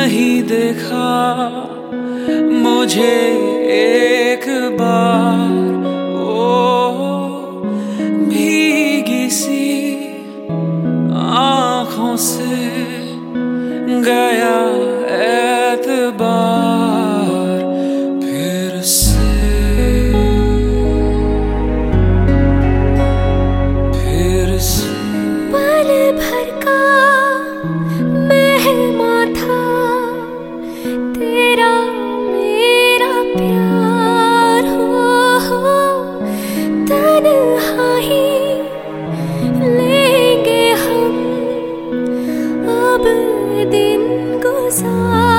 नहीं देखा मुझे एक बार, ओ भीगी सी आँखों से गया एतबार फिर से। पल भर का मेहमां था तेरा मेरा प्यार, हो तन्हा ही लेंगे हम अब दिन गुजार।